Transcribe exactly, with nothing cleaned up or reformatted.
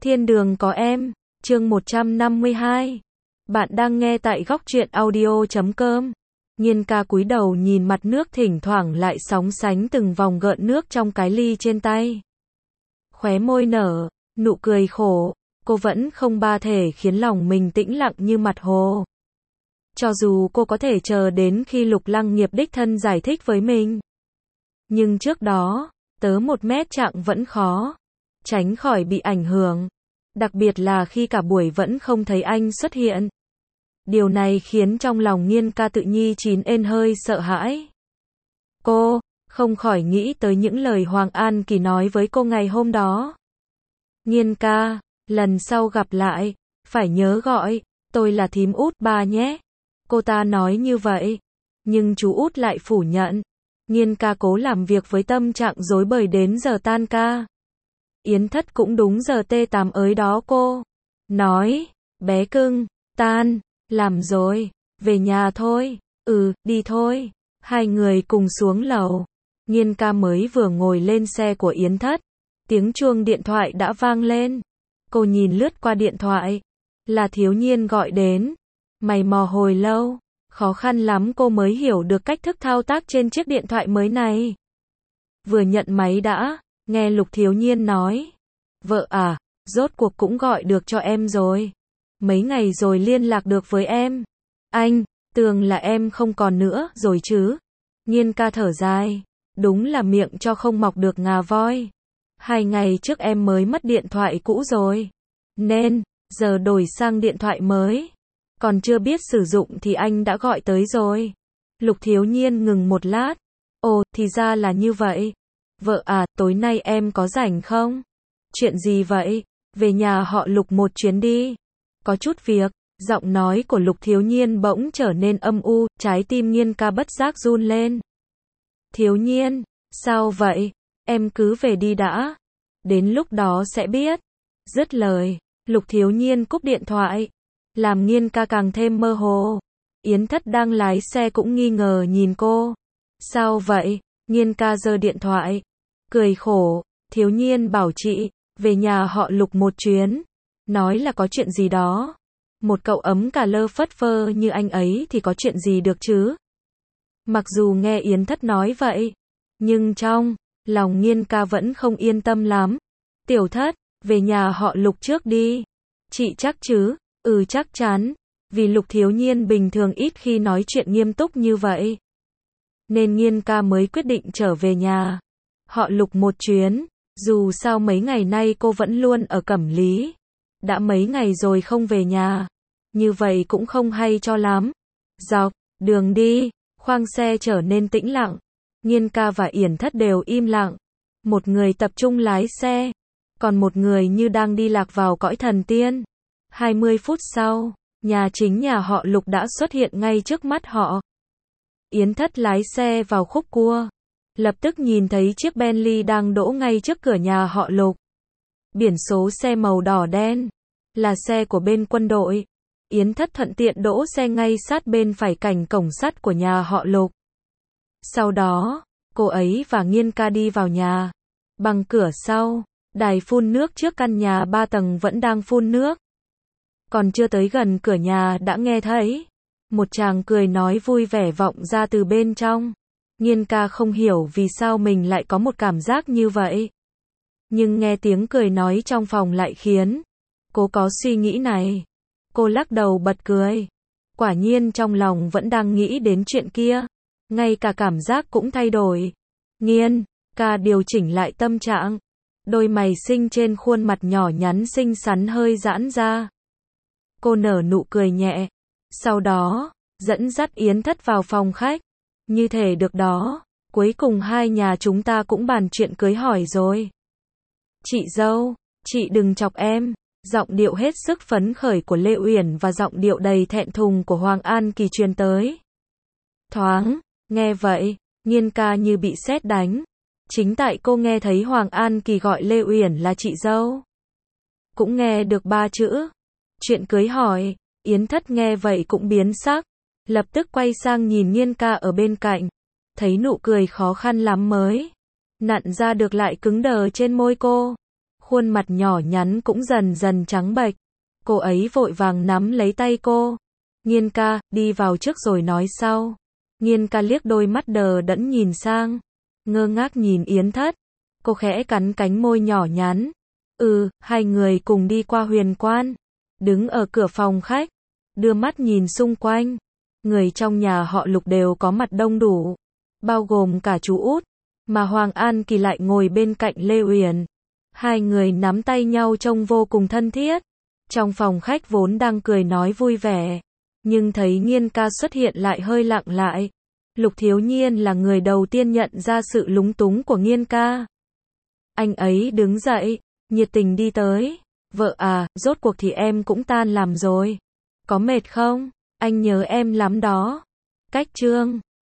Thiên đường có em, chương một trăm năm mươi hai. Bạn đang nghe tại góc truyện audio chấm com. Nhiên ca cúi đầu nhìn mặt nước thỉnh thoảng lại sóng sánh từng vòng gợn nước trong cái ly trên tay. Khóe môi nở, nụ cười khổ, cô vẫn không ba thể khiến lòng mình tĩnh lặng như mặt hồ. Cho dù cô có thể chờ đến khi Lục Lăng Nghiệp đích thân giải thích với mình. Nhưng trước đó, tớ một mét chặng vẫn khó tránh khỏi bị ảnh hưởng. Đặc biệt là khi cả buổi vẫn không thấy anh xuất hiện. Điều này khiến trong lòng Nhiên ca tự nhi chín ên hơi sợ hãi. Cô không khỏi nghĩ tới những lời Hoàng An Kỳ nói với cô ngày hôm đó. Nhiên ca, lần sau gặp lại, phải nhớ gọi, tôi là thím út ba nhé. Cô ta nói như vậy, nhưng chú út lại phủ nhận. Nhiên ca cố làm việc với tâm trạng rối bời đến giờ tan ca. Yến Thất cũng đúng giờ tê tám ới đó cô. Nói, bé cưng, tan, làm rồi, về nhà thôi, ừ, đi thôi. Hai người cùng xuống lầu. Nhiên ca mới vừa ngồi lên xe của Yến Thất. Tiếng chuông điện thoại đã vang lên. Cô nhìn lướt qua điện thoại. Là Thiếu Nhiên gọi đến. Mày mò hồi lâu. Khó khăn lắm cô mới hiểu được cách thức thao tác trên chiếc điện thoại mới này. Vừa nhận máy đã, nghe Lục Thiếu Nhiên nói. Vợ à, rốt cuộc cũng gọi được cho em rồi. Mấy ngày rồi liên lạc được với em. Anh, tưởng là em không còn nữa rồi chứ. Nhiên ca thở dài. Đúng là miệng cho không mọc được ngà voi. Hai ngày trước em mới mất điện thoại cũ rồi. Nên, giờ đổi sang điện thoại mới. Còn chưa biết sử dụng thì anh đã gọi tới rồi. Lục Thiếu Nhiên ngừng một lát. Ồ, thì ra là như vậy. Vợ à, tối nay em có rảnh không? Chuyện gì vậy? Về nhà họ Lục một chuyến đi. Có chút việc. Giọng nói của Lục Thiếu Nhiên bỗng trở nên âm u, trái tim Nhiên ca bất giác run lên. Thiếu Nhiên, sao vậy? Em cứ về đi đã. Đến lúc đó sẽ biết. Dứt lời, Lục Thiếu Nhiên cúp điện thoại. Làm Nhiên ca càng thêm mơ hồ. Yến Thất đang lái xe cũng nghi ngờ nhìn cô. Sao vậy? Nhiên ca giơ điện thoại. Cười khổ. Thiếu Nhiên bảo chị về nhà họ Lục một chuyến. Nói là có chuyện gì đó. Một cậu ấm cà lơ phất phơ như anh ấy thì có chuyện gì được chứ? Mặc dù nghe Yến Thất nói vậy, nhưng trong lòng Nhiên ca vẫn không yên tâm lắm. Tiểu Thất, về nhà họ Lục trước đi. Chị chắc chứ? Ừ, chắc chắn. Vì Lục Thiếu Nhiên bình thường ít khi nói chuyện nghiêm túc như vậy. Nên Nhiên ca mới quyết định trở về nhà họ Lục một chuyến. Dù sao mấy ngày nay cô vẫn luôn ở Cẩm Lý. Đã mấy ngày rồi không về nhà. Như vậy cũng không hay cho lắm. Dọc đường đi, khoang xe trở nên tĩnh lặng. Nhiên ca và Yển Thất đều im lặng. Một người tập trung lái xe. Còn một người như đang đi lạc vào cõi thần tiên. hai mươi phút sau, nhà chính nhà họ Lục đã xuất hiện ngay trước mắt họ. Yến Thất lái xe vào khúc cua. Lập tức nhìn thấy chiếc Bentley đang đỗ ngay trước cửa nhà họ Lục. Biển số xe màu đỏ đen. Là xe của bên quân đội. Yến Thất thuận tiện đỗ xe ngay sát bên phải cạnh cổng sắt của nhà họ Lục. Sau đó, cô ấy và Nhiên ca đi vào nhà. Bằng cửa sau, đài phun nước trước căn nhà ba tầng vẫn đang phun nước. Còn chưa tới gần cửa nhà đã nghe thấy một chàng cười nói vui vẻ vọng ra từ bên trong. Nhiên ca không hiểu vì sao mình lại có một cảm giác như vậy. Nhưng nghe tiếng cười nói trong phòng lại khiến cô có suy nghĩ này. Cô lắc đầu bật cười. Quả nhiên trong lòng vẫn đang nghĩ đến chuyện kia. Ngay cả cảm giác cũng thay đổi. Nhiên ca điều chỉnh lại tâm trạng. Đôi mày xinh trên khuôn mặt nhỏ nhắn xinh xắn hơi giãn ra. Cô nở nụ cười nhẹ. Sau đó, dẫn dắt Yến Thất vào phòng khách. Như thể được đó, cuối cùng hai nhà chúng ta cũng bàn chuyện cưới hỏi rồi. Chị dâu, chị đừng chọc em. Giọng điệu hết sức phấn khởi của Lê Uyển và giọng điệu đầy thẹn thùng của Hoàng An Kỳ truyền tới. Thoáng, nghe vậy, Nhiên ca như bị sét đánh. Chính tại cô nghe thấy Hoàng An Kỳ gọi Lê Uyển là chị dâu. Cũng nghe được ba chữ. Chuyện cưới hỏi, Yến Thất nghe vậy cũng biến sắc. Lập tức quay sang nhìn Nhiên ca ở bên cạnh. Thấy nụ cười khó khăn lắm mới nặn ra được lại cứng đờ trên môi cô. khuôn mặt nhỏ nhắn cũng dần dần trắng bệch. Cô ấy vội vàng nắm lấy tay cô. Nghiên ca, đi vào trước rồi nói sau. Nghiên ca liếc đôi mắt đờ đẫn nhìn sang, ngơ ngác nhìn Yến Thất. Cô khẽ cắn cánh môi nhỏ nhắn. Ừ, hai người cùng đi qua huyền quan. Đứng ở cửa phòng khách, đưa mắt nhìn xung quanh. Người trong nhà họ Lục đều có mặt đông đủ, bao gồm cả chú út, mà Hoàng An Kỳ lại ngồi bên cạnh Lê Uyển. Hai người nắm tay nhau trông vô cùng thân thiết. Trong phòng khách vốn đang cười nói vui vẻ, nhưng thấy Nghiên ca xuất hiện lại hơi lặng lại. Lục Thiếu Nhiên là người đầu tiên nhận ra sự lúng túng của Nghiên ca. Anh ấy đứng dậy, nhiệt tình đi tới. Vợ à, rốt cuộc thì em cũng tan làm rồi. Có mệt không? Anh nhớ em lắm đó. Cách chương